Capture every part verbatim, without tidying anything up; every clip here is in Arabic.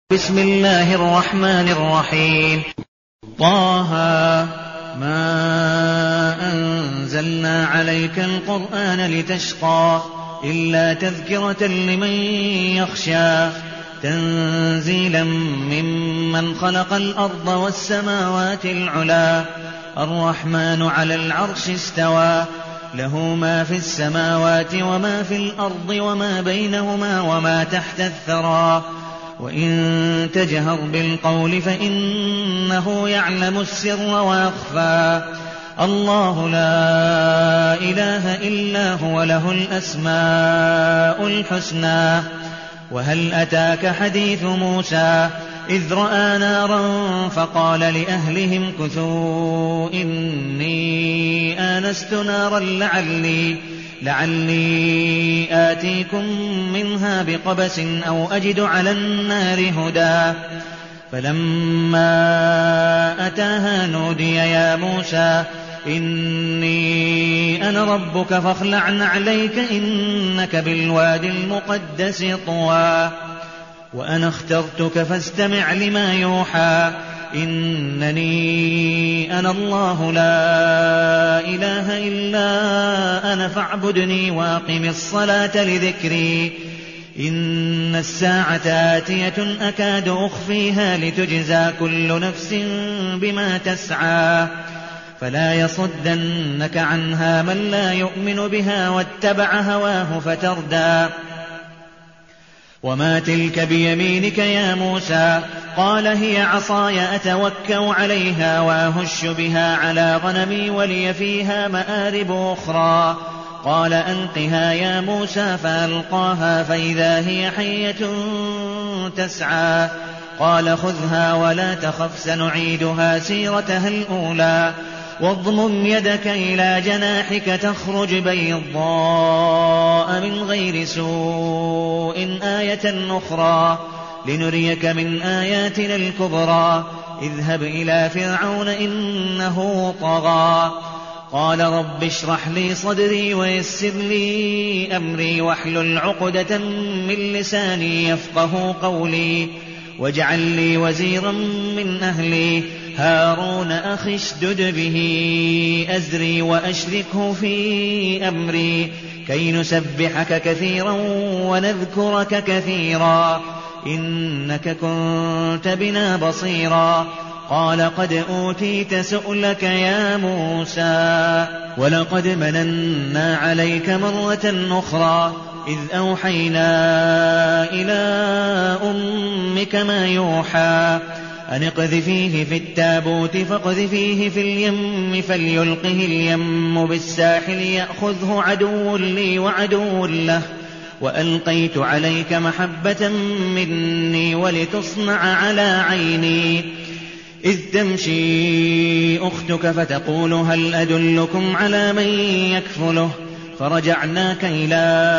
بسم الله الرحمن الرحيم. طه ما أنزلنا عليك القرآن لتشقى إلا تذكرة لمن يخشى تنزيلا ممن خلق الأرض والسماوات العلا الرحمن على العرش استوى له ما في السماوات وما في الأرض وما بينهما وما تحت الثرى وإن تجهر بالقول فإنه يعلم السر ويخفى الله لا إله إلا هو له الأسماء الحسنى. وهل أتاك حديث موسى إذ رأى نارا فقال لأهلهم كثوا إني آنست نارا لعلي, لعلي آتيكم منها بقبس أو أجد على النار هدى فلما أتاها نودي يا موسى إني أنا ربك فاخلع عليك إنك بالوادي المقدس طوى وأنا اخترتك فاستمع لما يوحى إنني أنا الله لا إله إلا أنا فاعبدني واقم الصلاة لذكري إن الساعة آتية أكاد أخفيها لتجزى كل نفس بما تسعى فلا يصدنك عنها من لا يؤمن بها واتبع هواه فتردى. وما تلك بيمينك يا موسى قال هي عصاي أتوكأ عليها وأهش بها على غنمي ولي فيها مآرب أخرى قال ألقها يا موسى فألقاها فإذا هي حية تسعى قال خذها ولا تخف سنعيدها سيرتها الأولى واضمم يدك إلى جناحك تخرج بيضاء من غير سوء آية أخرى لنريك من آياتنا الكبرى اذهب إلى فرعون إنه طغى قال رب اشرح لي صدري ويسر لي أمري واحلل عقدة من لساني يفقه قولي واجعل لي وزيرا من أهلي هارون أخي اشدد به أزري وأشركه في أمري كي نسبحك كثيرا ونذكرك كثيرا إنك كنت بنا بصيرا قال قد أوتيت سؤلك يا موسى ولقد مننا عليك مرة أخرى إذ أوحينا إلى أمك ما يوحى أن اقذفيه في التابوت فاقذفيه في اليم فليلقه اليم بالساحل يأخذه عدو لي وعدو له وألقيت عليك محبة مني ولتصنع على عيني إذ تمشي أختك فتقول هل أدلكم على من يكفله فرجعناك إلى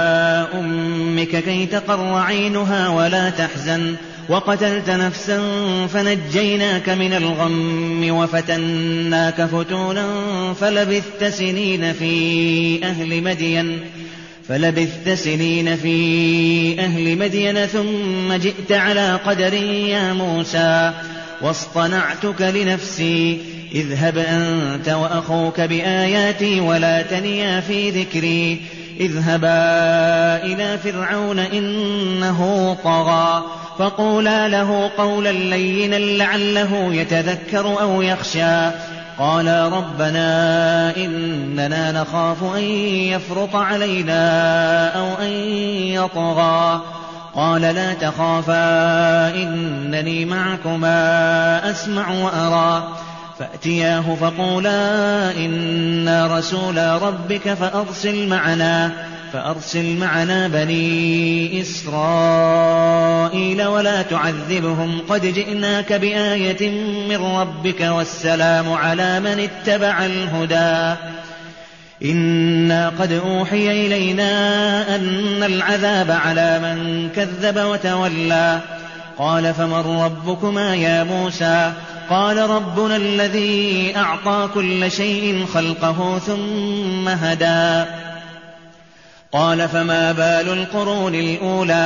أمك كي تقر عينها ولا تحزن وقتلت نفسا فنجيناك من الغم وفتناك فتونا فلبثت سنين في أهل مدين فلبثت سنين في أهل مدين ثم جئت على قدر يا موسى واصطنعتك لنفسي اذهب أنت وأخوك بآياتي ولا تنيا في ذكري اذهبا إلى فرعون إنه طغى فقولا له قولا لينا لعله يتذكر أو يخشى قالا ربنا إننا نخاف أن يفرط علينا أو أن يطغى قال لا تخافا إنني معكما أسمع وأرى فأتياه فقولا إنا رسولا ربك فأرسل معنا فأرسل معنا بني إسرائيل ولا تعذبهم قد جئناك بآية من ربك والسلام على من اتبع الهدى إنا قد أوحي إلينا أن العذاب على من كذب وتولى قال فمن ربكما يا موسى قال ربنا الذي أعطى كل شيء خلقه ثم هدى قال فما بال القرون الأولى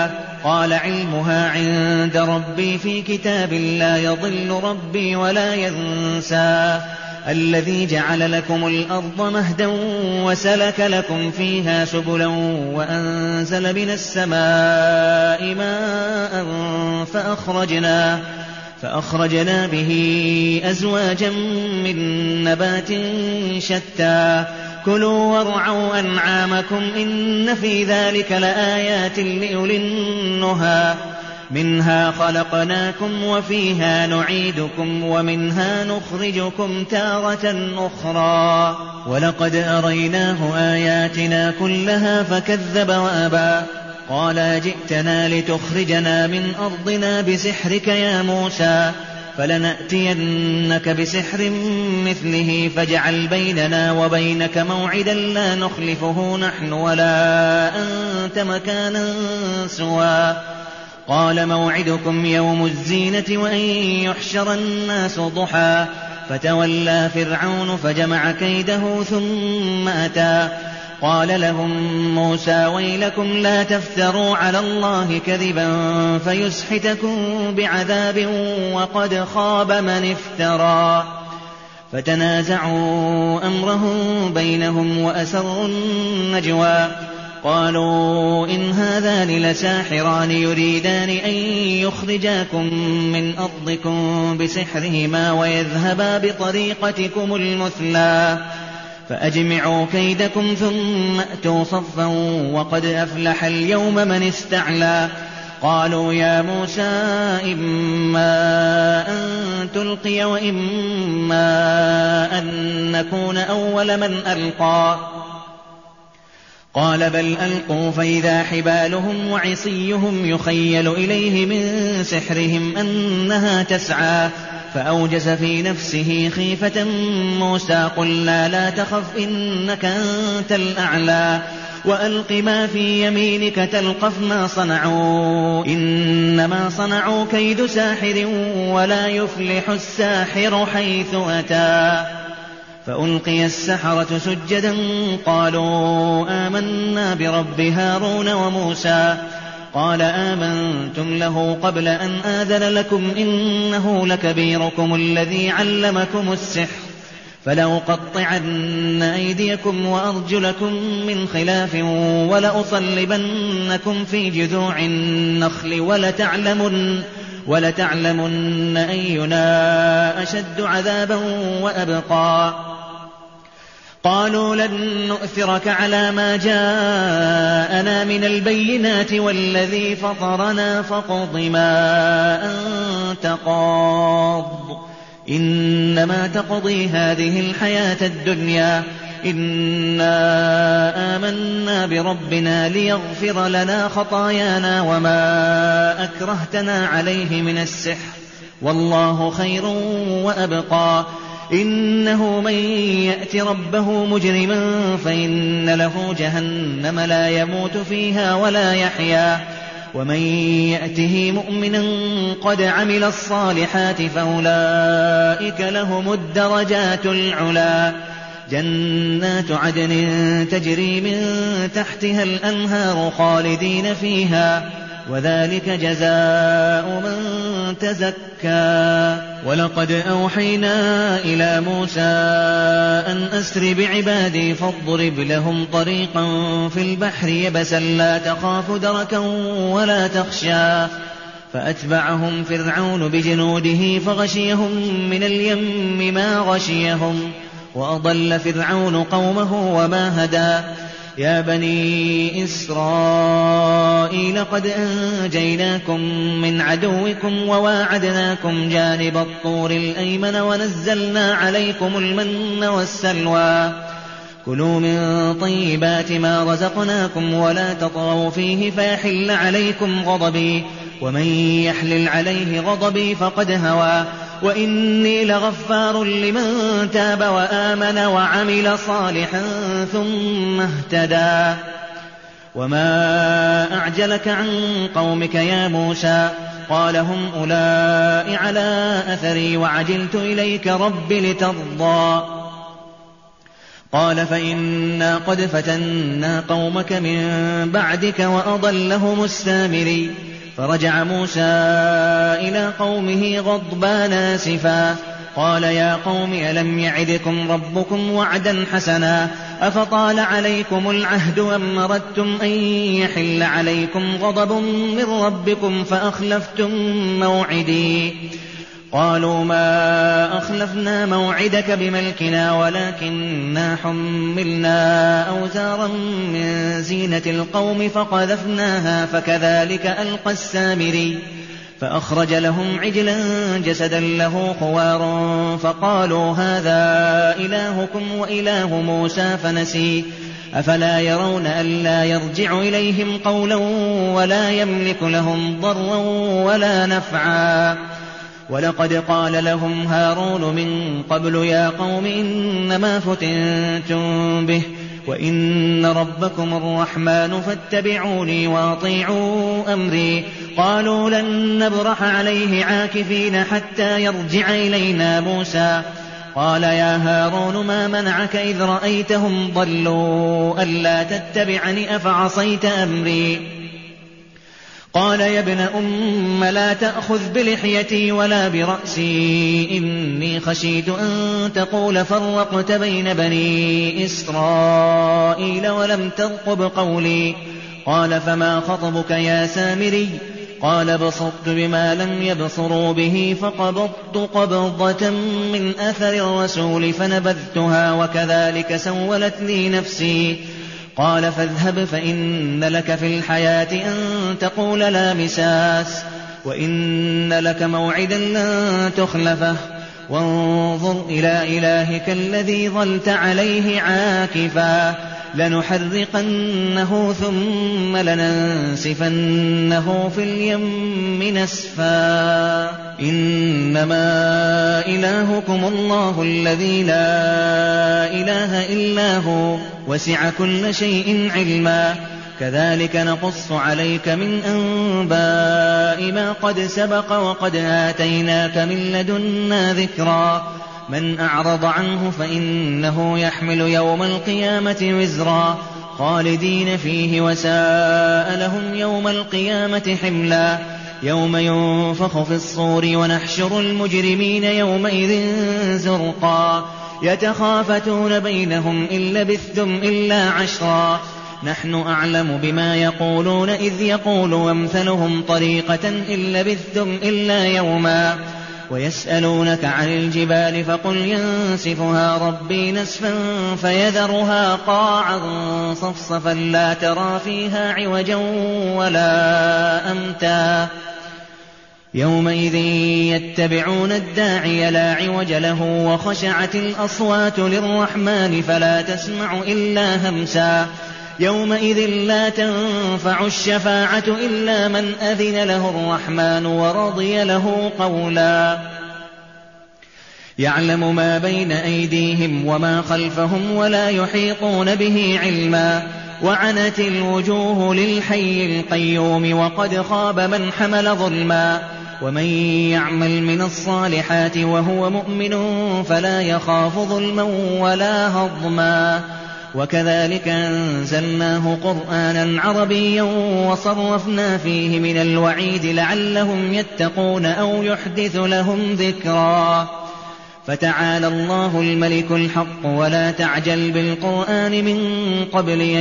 قال علمها عند ربي في كتاب لا يضل ربي ولا ينسى الذي جعل لكم الأرض مهدا وسلك لكم فيها سبلا وأنزل من السماء ماء فأخرجنا, فأخرجنا به أزواجا من نبات شتى كلوا وارعوا أنعامكم إن في ذلك لآيات لأولي النهى منها خلقناكم وفيها نعيدكم ومنها نخرجكم تارة أخرى ولقد أريناه آياتنا كلها فكذب وأبى قال جئتنا لتخرجنا من أرضنا بسحرك يا موسى فلنأتينك بسحر مثله فاجعل بيننا وبينك موعدا لا نخلفه نحن ولا أنت مكانا سوى قال موعدكم يوم الزينة وأن يحشر الناس ضحى فتولى فرعون فجمع كيده ثم أتى قال لهم موسى ويلكم لا تفتروا على الله كذبا فيسحتكم بعذاب وقد خاب من افترى فتنازعوا أمرهم بينهم وأسروا النجوى قالوا إن هذان لساحران يريدان أن يخرجاكم من أرضكم بسحرهما ويذهبا بطريقتكم المثلى فأجمعوا كيدكم ثم أتوا صفا وقد أفلح اليوم من استعلى قالوا يا موسى إما أن تلقي وإما أن نكون أول من ألقى قال بل ألقوا فإذا حبالهم وعصيهم يخيل إليه من سحرهم أنها تسعى فأوجس في نفسه خيفة موسى قلنا لا تخف إنك أنت الأعلى وألق ما في يمينك تلقف ما صنعوا إنما صنعوا كيد ساحر ولا يفلح الساحر حيث أتى فألقي السحرة سجدا قالوا آمنا برب هارون وموسى قال آمنتم له قبل أن آذن لكم إنه لكبيركم الذي علمكم السحر فلأقطعن أيديكم وأرجلكم من خلاف ولأصلبنكم في جذوع النخل ولتعلمن, ولتعلمن أينا أشد عذابا وأبقى قالوا لن نؤثرك على ما جاءنا من البينات والذي فطرنا فاقض ما أنت قاض إنما تقضي هذه الحياة الدنيا إنا آمنا بربنا ليغفر لنا خطايانا وما أكرهتنا عليه من السحر والله خير وأبقى إنه من يأت ربه مجرما فإن له جهنم لا يموت فيها ولا يحيا ومن يأته مؤمنا قد عمل الصالحات فأولئك لهم الدرجات العلا جنات عدن تجري من تحتها الأنهار خالدين فيها وذلك جزاء من تزكى ولقد أوحينا إلى موسى أن أسر بعبادي فاضرب لهم طريقا في البحر يبسا لا تخاف دركا ولا تخشى فأتبعهم فرعون بجنوده فغشيهم من اليم ما غشيهم وأضل فرعون قومه وما هدى يا بني إسرائيل قد أنجيناكم من عدوكم وواعدناكم جانب الطور الأيمن ونزلنا عليكم المن والسلوى كلوا من طيبات ما رزقناكم ولا تطغوا فيه فيحل عليكم غضبي ومن يحلل عليه غضبي فقد هوى وإني لغفار لمن تاب وآمن وعمل صالحا ثم اهتدى وما أعجلك عن قومك يا موسى قال هم أولئك على أثري وعجلت إليك رب لترضى قال فإنا قد فتنا قومك من بعدك وأضلهم السامري فرجع موسى إلى قومه غضبان آسفا قال يا قوم ألم يعدكم ربكم وعدا حسنا أفطال عليكم العهد أم أردتم أن يحل عليكم غضب من ربكم فأخلفتم موعدي قالوا ما أخلفنا موعدك بملكنا ولكننا حملنا أوزارا من زينة القوم فقذفناها فكذلك ألقى السامري فأخرج لهم عجلا جسدا له خوار فقالوا هذا إلهكم وإله موسى فنسي أفلا يرون ألا يرجع إليهم قولا ولا يملك لهم ضرا ولا نفعا ولقد قال لهم هارون من قبل يا قوم إنما فتنتم به وإن ربكم الرحمن فاتبعوني وأطيعوا أمري قالوا لن نبرح عليه عاكفين حتى يرجع إلينا موسى قال يا هارون ما منعك إذ رأيتهم ضلوا ألا تتبعني أفعصيت أمري قال يا ابن أم لا تأخذ بلحيتي ولا برأسي إني خشيت أن تقول فرقت بين بني إسرائيل ولم ترقب قولي قال فما خطبك يا سامري قال بصرت بما لم يبصروا به فقبضت قبضة من أثر الرسول فنبذتها وكذلك سولت لي نفسي قال فاذهب فإن لك في الحياة أن تقول لا مساس وإن لك موعدا لن تخلفه وانظر إلى إلهك الذي ظلت عليه عاكفا لنحرقنه ثم لننسفنه في اليم نسفا إنما إلهكم الله الذي لا إله إلا هو وسع كل شيء علما كذلك نقص عليك من أنباء ما قد سبق وقد آتيناك من لدنا ذكرا من أعرض عنه فإنه يحمل يوم القيامة وزرا خالدين فيه وساء لهم يوم القيامة حملا يوم ينفخ في الصور ونحشر المجرمين يومئذ زرقا يتخافتون بينهم إن لبثتم إلا عشرا نحن أعلم بما يقولون إذ يقول وامثلهم طريقة إن لبثتم إلا يوما ويسألونك عن الجبال فقل ينسفها ربي نسفا فيذرها قاعا صفصفا لا ترى فيها عوجا ولا أمتا يومئذ يتبعون الداعي لا عوج له وخشعت الأصوات للرحمن فلا تسمع إلا همسا يومئذ لا تنفع الشفاعة إلا من أذن له الرحمن ورضي له قولا يعلم ما بين أيديهم وما خلفهم ولا يحيطون به علما وعنت الوجوه للحي القيوم وقد خاب من حمل ظلما ومن يعمل من الصالحات وهو مؤمن فلا يخاف ظلما ولا هضما وكذلك أنزلناه قرآنا عربيا وصرفنا فيه من الوعيد لعلهم يتقون أو يحدث لهم ذكرا فتعالى الله الملك الحق ولا تعجل بالقرآن من قبل أن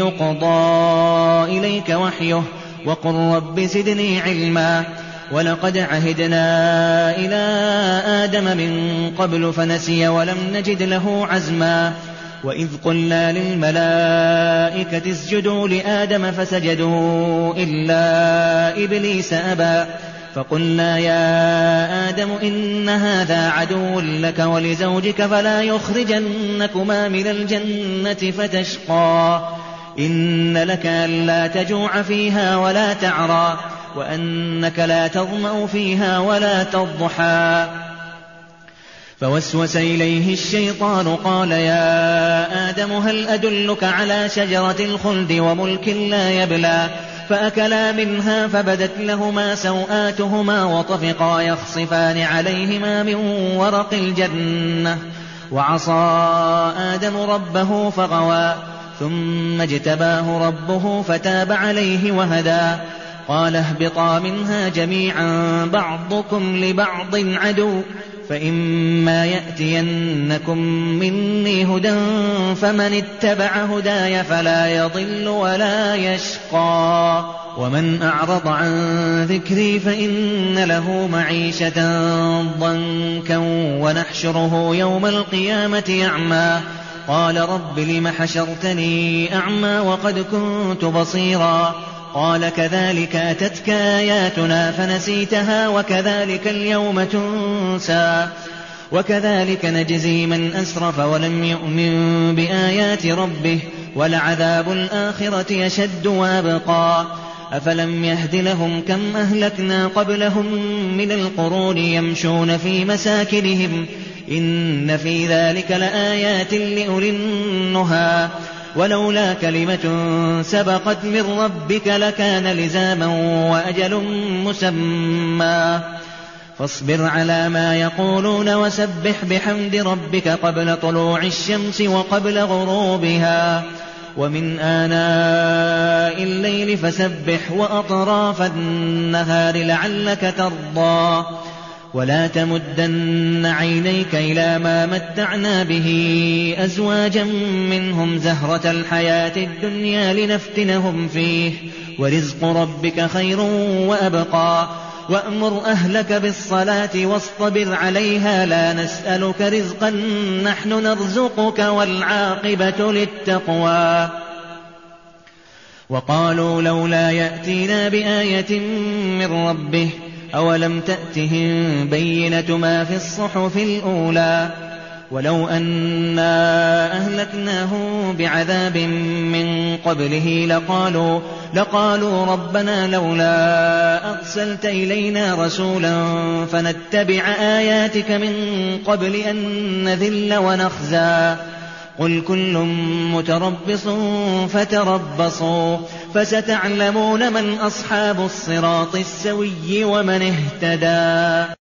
يقضى إليك وحيه وقل رب زدني علما ولقد عهدنا إلى آدم من قبل فنسي ولم نجد له عزما وإذ قلنا للملائكة اسجدوا لآدم فسجدوا إلا إبليس أبى فقلنا يا آدم إن هذا عدو لك ولزوجك فلا يخرجنكما من الجنة فتشقى إن لك ألا تجوع فيها ولا تعرى وأنك لا تظمأ فيها ولا تضحى فوسوس إليه الشيطان قال يا آدم هل أدلك على شجرة الخلد وملك لا يبلى فأكلا منها فبدت لهما سوآتهما وطفقا يخصفان عليهما من ورق الجنة وعصى آدم ربه فغوى ثم اجتباه ربه فتاب عليه وهدى قال اهبطا منها جميعا بعضكم لبعض عدو فإما يأتينكم مني هدى فمن اتبع هداي فلا يضل ولا يشقى ومن أعرض عن ذكري فإن له معيشة ضنكا ونحشره يوم القيامة أعمى قال رب لم حشرتني أعمى وقد كنت بصيرا قال كذلك أتتك آياتنا فنسيتها وكذلك اليوم تنسى وكذلك نجزي من أسرف ولم يؤمن بآيات ربه ولعذاب الآخرة أشد وأبقى أفلم يهد لهم كم أهلكنا قبلهم من القرون يمشون في مساكنهم إن في ذلك لآيات لأولي النهى ولولا كلمة سبقت من ربك لكان لزاما وأجل مسمى فاصبر على ما يقولون وسبح بحمد ربك قبل طلوع الشمس وقبل غروبها ومن آناء الليل فسبح وأطراف النهار لعلك ترضى ولا تمدن عينيك إلى ما متعنا به أزواجا منهم زهرة الحياة الدنيا لنفتنهم فيه ورزق ربك خير وأبقى وأمر أهلك بالصلاة واصطبر عليها لا نسألك رزقا نحن نرزقك والعاقبة للتقوى وقالوا لولا يأتينا بآية من ربه أولم تأتهم بينة ما في الصحف الأولى ولو أنا أهلكناهم بعذاب من قبله لقالوا, لقالوا ربنا لولا أرسلت إلينا رسولا فنتبع آياتك من قبل أن نذل ونخزى قل كل متربص فتربصوا فستعلمون من أصحاب الصراط السوي ومن اهتدى.